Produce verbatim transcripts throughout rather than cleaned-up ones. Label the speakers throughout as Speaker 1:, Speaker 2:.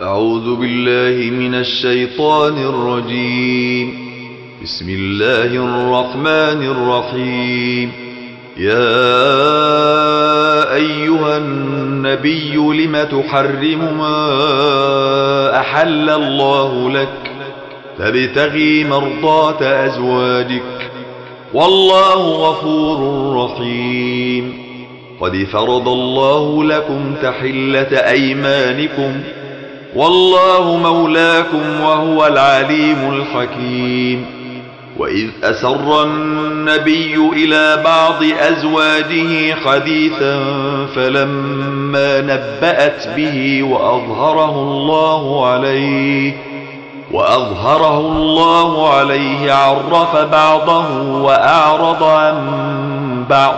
Speaker 1: أعوذ بالله من الشيطان الرجيم. بسم الله الرحمن الرحيم. يا أيها النبي لم تحرم ما أحل الله لك تبتغي مرضات أزواجك والله غفور رحيم. قد فرض الله لكم تحلة أيمانكم والله مولاكم وهو العليم الحكيم. وإذ أسر النبي إلى بعض أزواجه حديثا فلما نبأت به وأظهره الله عليه وأظهره الله عليه عرف بعضه وأعرض عن بعض.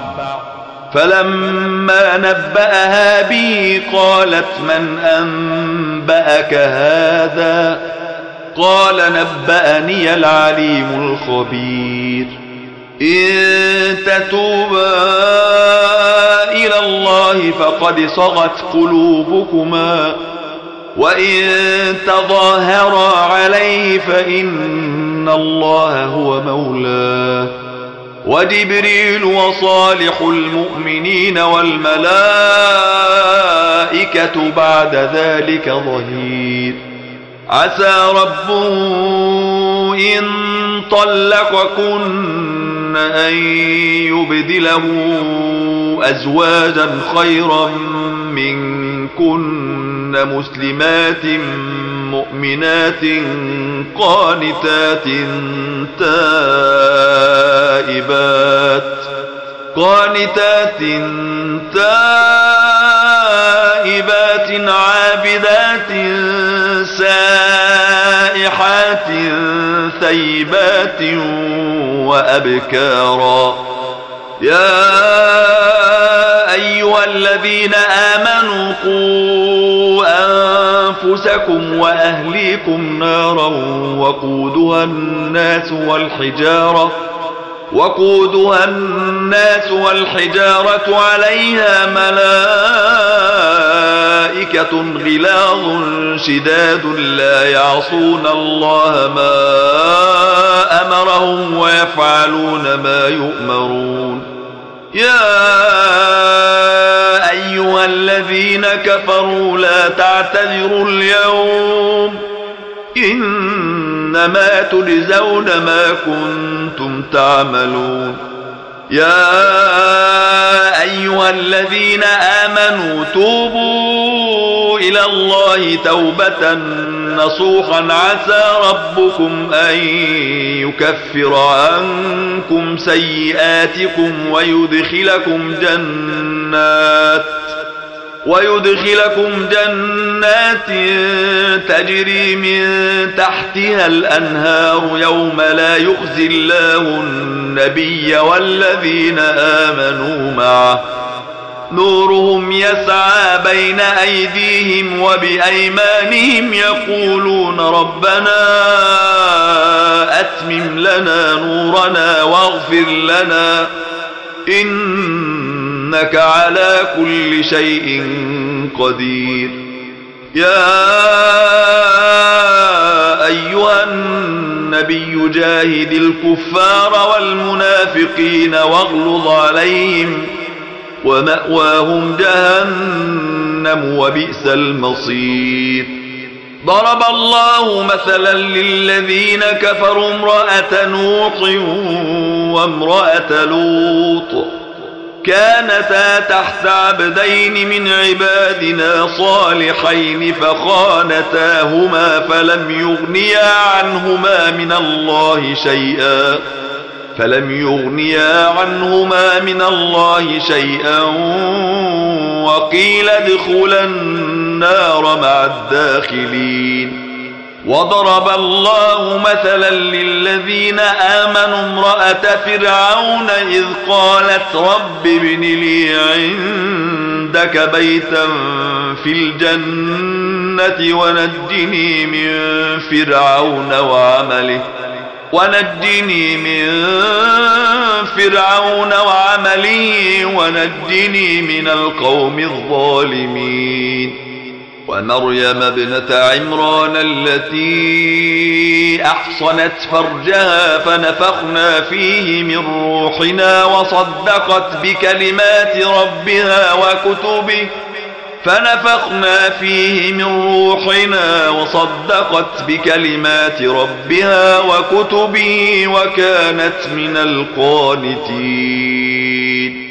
Speaker 1: فلما نبأها به قالت من أنبأك هذا؟ قال نبأني العليم الخبير. إن تتوبا إلى الله فقد صغت قلوبكما وإن تظاهرا عليه فإن الله هو مولاه وجبريل وصالح المؤمنين والملائكة بعد ذلك ظهير. عسى ربه إن طلقكن أن يبدله أزواجا خيرا منكن مسلمات مؤمنات قانتات تائبات قانتات تائبات عابدات سائحات ثيبات وأبكارا. يا أيها الذين آمنوا قوا أنفسكم وأهليكم نارا وقودها الناس والحجارة وقودها الناس والحجارة عليها ملائكة غلاظ شداد لا يعصون الله ما أمرهم ويفعلون ما يؤمرون. يا أيها الذين كفروا لا تعتذروا اليوم إنما تجزون ما كنتم تعملون. يا أيها الذين آمنوا توبوا إلى الله توبة نصوحا عسى ربكم أن يكفر عنكم سيئاتكم ويدخلكم جنات ويدخلكم جنات تجري من تحتها الأنهار يوم لا يخزي الله النبي والذين آمنوا معه نورهم يسعى بين أيديهم وبأيمانهم يقولون ربنا أتمم لنا نورنا واغفر لنا إنك على كل شيء قدير. يا أيها النبي جاهد الكفار والمنافقين واغلظ عليهم ومأواهم جهنم وبئس المصير. ضرب الله مثلا للذين كفروا امرأة نوح وامرأة لوط كانتا تحت عبدين من عبادنا صالحين فخانتاهما فلم يغنيا عنهما من الله شيئا فلم يغنيا عنهما من الله شيئا وقيل ادخلا النار مع الداخلين. وضرب الله مثلا للذين آمنوا امرأة فرعون إذ قالت رب ابن لي عندك بيتا في الجنة ونجني من فرعون وعمله ونجني من فرعون وعمله ونجني من القوم الظالمين. ومريم ابنة عمران التي أحصنت فرجها فنفخنا فيه من روحنا وصدقت بكلمات ربها وكتبه فنفخنا فيه من روحنا وصدقت بكلمات ربها وكتبه وكانت من القانتين